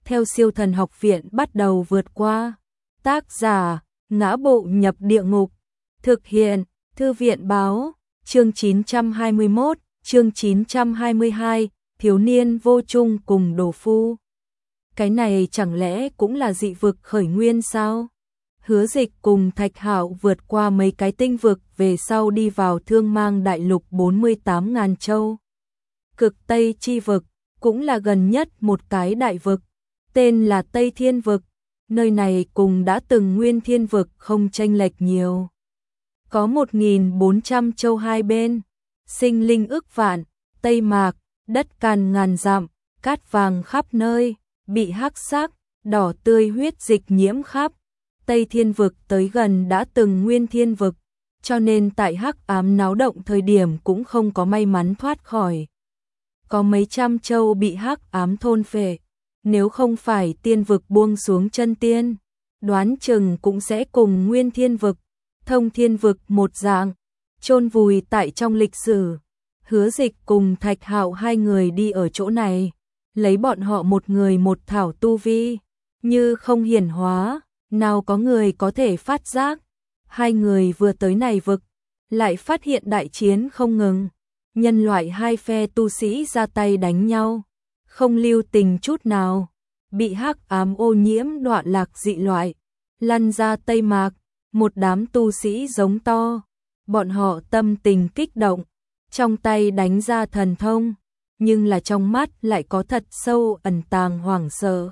theo Siêu Thần Học Viện bắt đầu vượt qua. Tác giả: Ngã Bộ Nhập Địa Ngục. Thực hiện: Thư viện báo. Chương 921, chương 922, thiếu niên vô chung cùng đồ phu. Cái này chẳng lẽ cũng là dị vực khởi nguyên sao? Hứa Dịch cùng Thạch Hạo vượt qua mấy cái tinh vực về sau đi vào Thương Mang Đại Lục 48.000 châu. Cực Tây chi vực, cũng là gần nhất một cái đại vực, tên là Tây Thiên vực. Nơi này cùng đã từng Nguyên Thiên vực không chênh lệch nhiều. Có 1.400 châu hai bên, sinh linh ức vạn, Tây Mạc, đất cằn ngàn dặm, cát vàng khắp nơi, bị hắc sắc, đỏ tươi huyết dịch nhiễm khắp. Tây Thiên vực tới gần đã từng Nguyên Thiên vực, cho nên tại hắc ám náo động thời điểm cũng không có may mắn thoát khỏi. Có mấy trăm châu bị hắc ám thôn phệ, nếu không phải tiên vực buông xuống chân tiên, đoán chừng cũng sẽ cùng Nguyên Thiên vực, Thông Thiên vực một dạng, chôn vùi tại trong lịch sử. Hứa Dịch cùng Thạch Hạo hai người đi ở chỗ này, lấy bọn họ một người một thảo tu vi, như không hiển hóa, nào có người có thể phát giác. Hai người vừa tới này vực, lại phát hiện đại chiến không ngừng, nhân loại hai phe tu sĩ ra tay đánh nhau, không lưu tình chút nào, bị hắc ám ô nhiễm đoạn lạc dị loại, lăn ra Tây Mạc, một đám tu sĩ giống to, bọn họ tâm tình kích động, trong tay đánh ra thần thông, nhưng là trong mắt lại có thật sâu ẩn tàng hoảng sợ.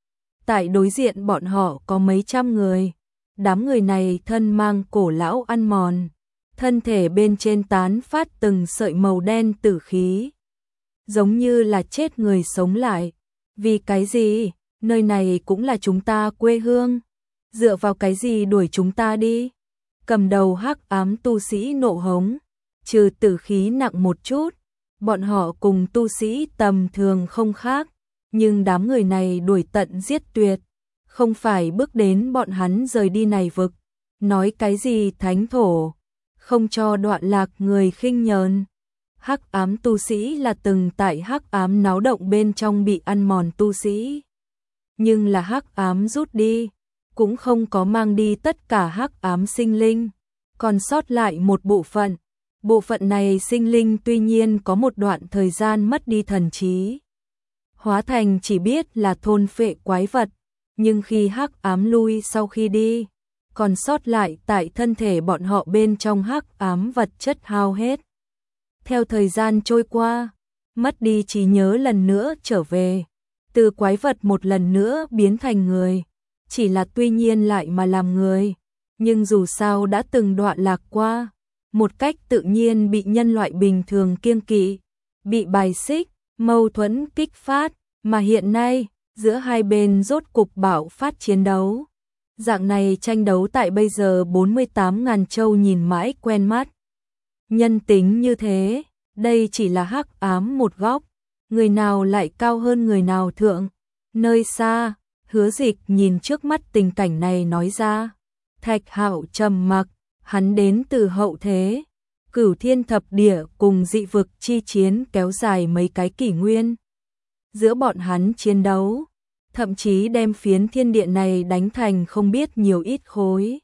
Tại đối diện bọn họ có mấy trăm người, đám người này thân mang cổ lão ăn mòn, thân thể bên trên tán phát từng sợi màu đen tử khí, giống như là chết người sống lại. Vì cái gì? Nơi này cũng là chúng ta quê hương, dựa vào cái gì đuổi chúng ta đi? Cầm đầu hắc ám tu sĩ nộ hống, trừ tử khí nặng một chút, bọn họ cùng tu sĩ tầm thường không khác, nhưng đám người này đuổi tận giết tuyệt, không phải bước đến bọn hắn rời đi này vực, nói cái gì thánh thổ, không cho đoạn lạc người khinh nhờn. Hắc ám tu sĩ là từng tại hắc ám náo động bên trong bị ăn mòn tu sĩ, nhưng là hắc ám rút đi, cũng không có mang đi tất cả hắc ám sinh linh, còn sót lại một bộ phận. Bộ phận này sinh linh tuy nhiên có một đoạn thời gian mất đi thần trí, hóa thành chỉ biết là thôn phệ quái vật, nhưng khi hắc ám lui sau khi đi, còn sót lại tại thân thể bọn họ bên trong hắc ám vật chất hao hết. Theo thời gian trôi qua, mất đi trí nhớ lần nữa trở về, từ quái vật một lần nữa biến thành người, chỉ là tuy nhiên lại mà làm người, nhưng dù sao đã từng đoạn lạc qua, một cách tự nhiên bị nhân loại bình thường kiêng kỵ, bị bài xích, mâu thuẫn kích phát, mà hiện nay, giữa hai bên rốt cục bạo phát chiến đấu. Dạng này tranh đấu tại bây giờ 48.000 châu nhìn mãi quen mắt. Nhân tính như thế, đây chỉ là hắc ám một góc, người nào lại cao hơn người nào thượng. Nơi xa, Hứa Dịch nhìn trước mắt tình cảnh này nói ra. Thạch Hạo trầm mặc, hắn đến từ hậu thế, Cửu Thiên Thập Địa cùng dị vực chi chiến kéo dài mấy cái kỷ nguyên. Giữa bọn hắn chiến đấu, thậm chí đem phiến thiên địa này đánh thành không biết nhiều ít khối.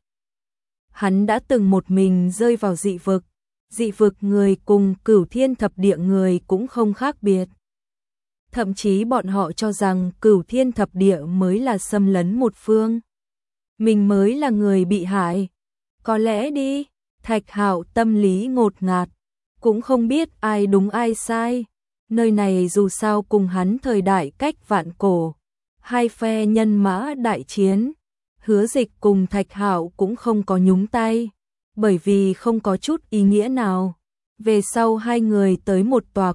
Hắn đã từng một mình rơi vào dị vực người cùng Cửu Thiên Thập Địa người cũng không khác biệt. Thậm chí bọn họ cho rằng Cửu Thiên Thập Địa mới là xâm lấn một phương, mình mới là người bị hại. Có lẽ đi, Thạch Hạo tâm lý ngột ngạt, cũng không biết ai đúng ai sai. Nơi này dù sao cùng hắn thời đại cách vạn cổ, hai phe nhân mã đại chiến, Hứa Dịch cùng Thạch Hạo cũng không có nhúng tay, bởi vì không có chút ý nghĩa nào. Về sau hai người tới một tòa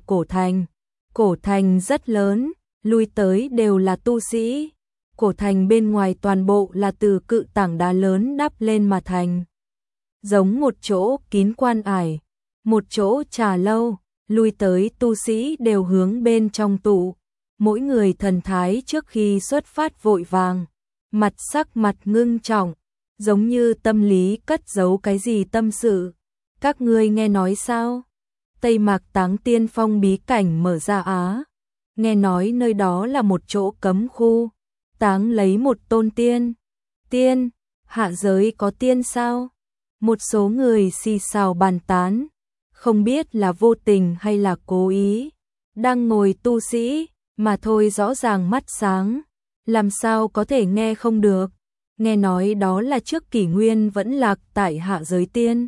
cổ thành rất lớn, lui tới đều là tu sĩ. Cổ thành bên ngoài toàn bộ là từ cự tảng đá lớn đắp lên mà thành, giống một chỗ kín quan ải, một chỗ trà lâu, lui tới tu sĩ đều hướng bên trong tụ, mỗi người thần thái trước khi xuất phát vội vàng, sắc mặt ngưng trọng, giống như tâm lý cất giấu cái gì tâm sự. Các ngươi nghe nói sao? Tây Mạc Táng Tiên Phong bí cảnh mở ra á. Nghe nói nơi đó là một chỗ cấm khu, táng lấy một tôn tiên. Tiên, hạ giới có tiên sao? Một số người xì xào bàn tán, không biết là vô tình hay là cố ý. Đang ngồi tu sĩ, mà thôi rõ ràng mắt sáng, làm sao có thể nghe không được. Nghe nói đó là trước kỷ nguyên vẫn lạc tại hạ giới tiên.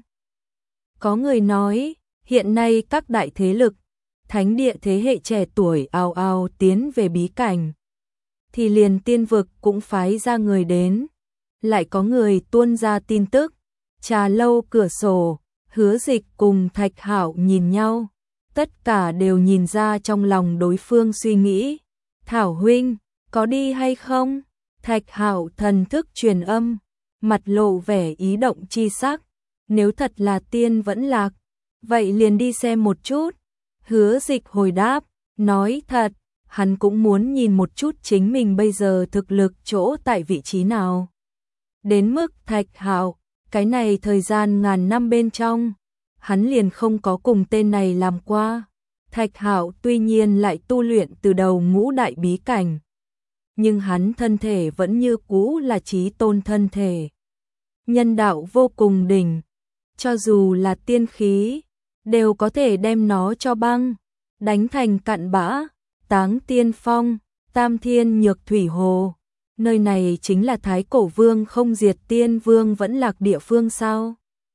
Có người nói, hiện nay các đại thế lực, thánh địa thế hệ trẻ tuổi ào ào tiến về bí cảnh, thì liền tiên vực cũng phái ra người đến. Lại có người tuôn ra tin tức, trà lâu cửa sổ, Hứa Dịch cùng Thạch Hạo nhìn nhau, tất cả đều nhìn ra trong lòng đối phương suy nghĩ. Thảo huynh, có đi hay không? Thạch Hạo thần thức truyền âm, mặt lộ vẻ ý động chi sắc. Nếu thật là tiên vẫn lạc, vậy liền đi xem một chút. Hứa Dịch hồi đáp, nói thật, hắn cũng muốn nhìn một chút chính mình bây giờ thực lực chỗ tại vị trí nào. Đến mức Thạch Hạo, cái này thời gian ngàn năm bên trong, hắn liền không có cùng tên này làm qua. Thạch Hạo tuy nhiên lại tu luyện từ đầu ngũ đại bí cảnh, nhưng hắn thân thể vẫn như cũ là chí tôn thân thể. Nhân đạo vô cùng đỉnh, cho dù là tiên khí, đều có thể đem nó cho băng, đánh thành cặn bã. Táng Tiên Phong, Tam Thiên Nhược Thủy Hồ, nơi này chính là Thái Cổ Vương không diệt tiên vương vẫn lạc địa phương sao?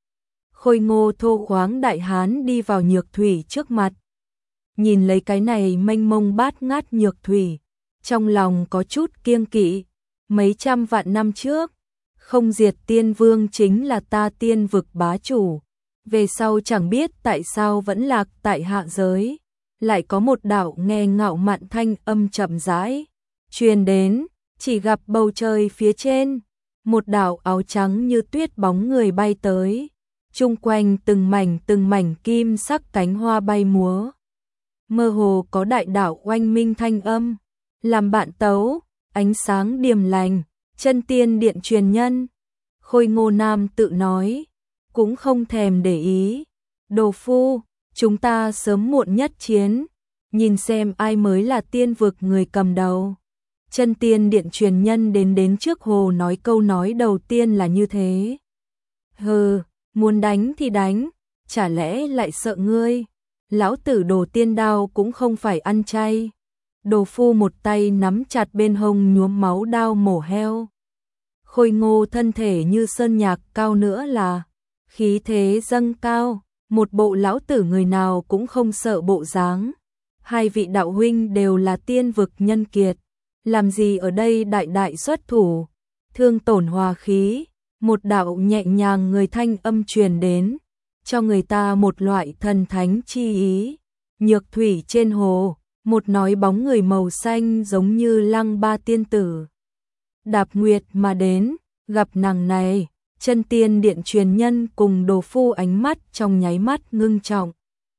Khôi ngô thô khoáng đại hán đi vào Nhược Thủy trước mặt, nhìn lấy cái này mênh mông bát ngát Nhược Thủy, trong lòng có chút kiêng kỵ. Mấy trăm vạn năm trước, không diệt tiên vương chính là ta tiên vực bá chủ, về sau chẳng biết tại sao vẫn lạc tại hạ giới. Lại có một đạo nghe ngạo mạn thanh âm chậm rãi truyền đến, chỉ gặp bầu trời phía trên, một đạo áo trắng như tuyết bóng người bay tới, chung quanh từng mảnh kim sắc cánh hoa bay múa. Mơ hồ có đại đạo oanh minh thanh âm, làm bạn tấu, ánh sáng điềm lành, chân tiên điện truyền nhân. Khôi Ngô Nam tự nói, cũng không thèm để ý. Đồ phu, chúng ta sớm muộn nhất chiến, nhìn xem ai mới là tiên vực người cầm đầu. Chân tiên điện truyền nhân đến trước hồ nói câu nói đầu tiên là như thế. Hừ, muốn đánh thì đánh, chả lẽ lại sợ ngươi? Lão tử Đồ Tiên đao cũng không phải ăn chay. Đồ phu một tay nắm chặt bên hông nhuốm máu đao mổ heo. Khôi Ngô thân thể như sơn nhạc, cao nữa là khí thế dâng cao, một bộ lão tử người nào cũng không sợ bộ dáng. Hai vị đạo huynh đều là tiên vực nhân kiệt, làm gì ở đây đại đại xuất thủ, thương tổn hòa khí. Một đạo nhẹ nhàng người thanh âm truyền đến, cho người ta một loại thần thánh chi ý. Nhược Thủy trên hồ, một nói bóng người màu xanh giống như Lăng Ba tiên tử đạp nguyệt mà đến, gặp nàng này, chân tiên điện truyền nhân cùng Đồ phu ánh mắt trong nháy mắt ngưng trọng.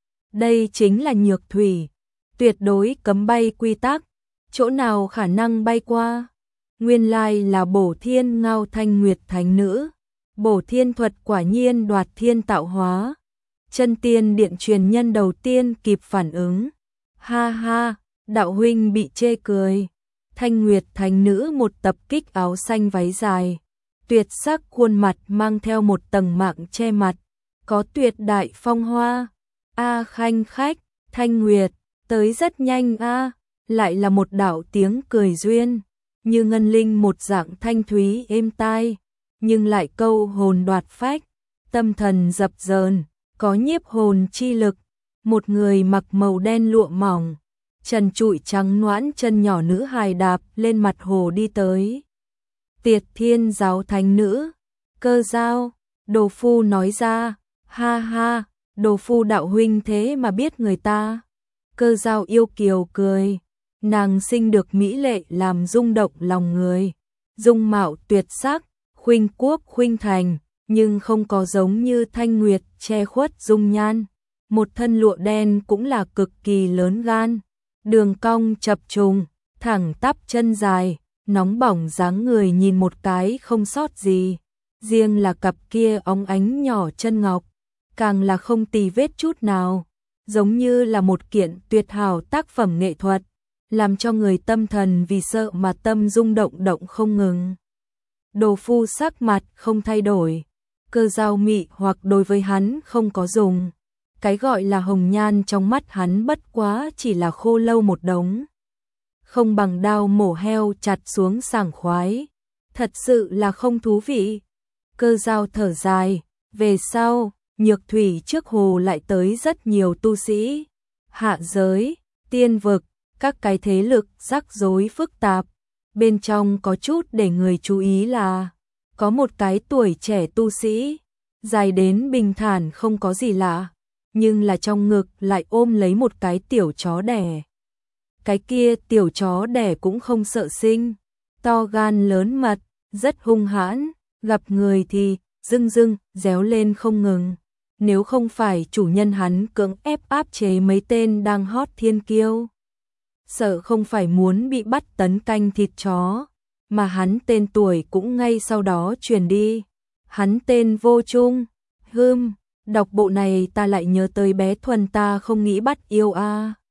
Đây chính là Nhược Thủy, tuyệt đối cấm bay quy tắc, chỗ nào khả năng bay qua? Nguyên lai là Bổ Thiên Ngao Thanh Nguyệt thánh nữ. Bổ Thiên thuật quả nhiên đoạt thiên tạo hóa. Chân tiên điện truyền nhân đầu tiên kịp phản ứng. Ha ha, đạo huynh bị chê cười. Thanh Nguyệt thánh nữ một tập kích áo xanh váy dài, tuyệt sắc khuôn mặt mang theo một tầng mạng che mặt, có tuyệt đại phong hoa. A khanh khách, Thanh Nguyệt, tới rất nhanh a. Lại là một đạo tiếng cười duyên, như ngân linh một dạng thanh thúy êm tai, nhưng lại câu hồn đoạt phách, tâm thần dập dờn, có nhiếp hồn chi lực. Một người mặc màu đen lụa mỏng, trần trụi trắng nõn chân nhỏ nữ hài đạp lên mặt hồ đi tới. Tiệt Thiên giáo thánh nữ, Cơ Giao. Đồ phu nói ra, ha ha, Đồ phu đạo huynh thế mà biết người ta. Cơ Giao yêu kiều cười, nàng sinh được mỹ lệ làm rung động lòng người, dung mạo tuyệt sắc, khuynh quốc khuynh thành, nhưng không có giống như Thanh Nguyệt che khuất dung nhan. Một thân lụa đen cũng là cực kỳ lớn gan, đường cong chập trùng, thẳng tắp chân dài, nóng bỏng dáng người nhìn một cái không sót gì. Riêng là cặp kia óng ánh nhỏ chân ngọc, càng là không tì vết chút nào, giống như là một kiện tuyệt hảo tác phẩm nghệ thuật. làm cho người tâm thần vì sợ mà tâm rung động động không ngừng. Đồ phu sắc mặt không thay đổi, Cơ Dao mị hoặc đối với hắn không có dùng. Cái gọi là hồng nhan trong mắt hắn bất quá chỉ là khô lâu một đống. Không bằng đao mổ heo chặt xuống sảng khoái. Thật sự là không thú vị. Cơ Dao thở dài, về sau, Nhược Thủy trước hồ lại tới rất nhiều tu sĩ. Hạ giới, tiên vực, các cái thế lực rắc rối phức tạp. Bên trong có chút để người chú ý là có một cái tuổi trẻ tu sĩ, dài đến bình thản không có gì lạ, nhưng là trong ngực lại ôm lấy một cái tiểu chó đẻ. Cái kia tiểu chó đẻ cũng không sợ sinh, to gan lớn mật, rất hung hãn, gặp người thì rưng rưng, réo lên không ngừng. Nếu không phải chủ nhân hắn cưỡng ép áp chế mấy tên đang hot thiên kiêu, sợ không phải muốn bị bắt tấn canh thịt chó, mà hắn tên tuổi cũng ngay sau đó truyền đi. Hắn tên Vô Trung. Đọc bộ này ta lại nhớ tới bé Thuần ta không nghĩ bắt yêu a.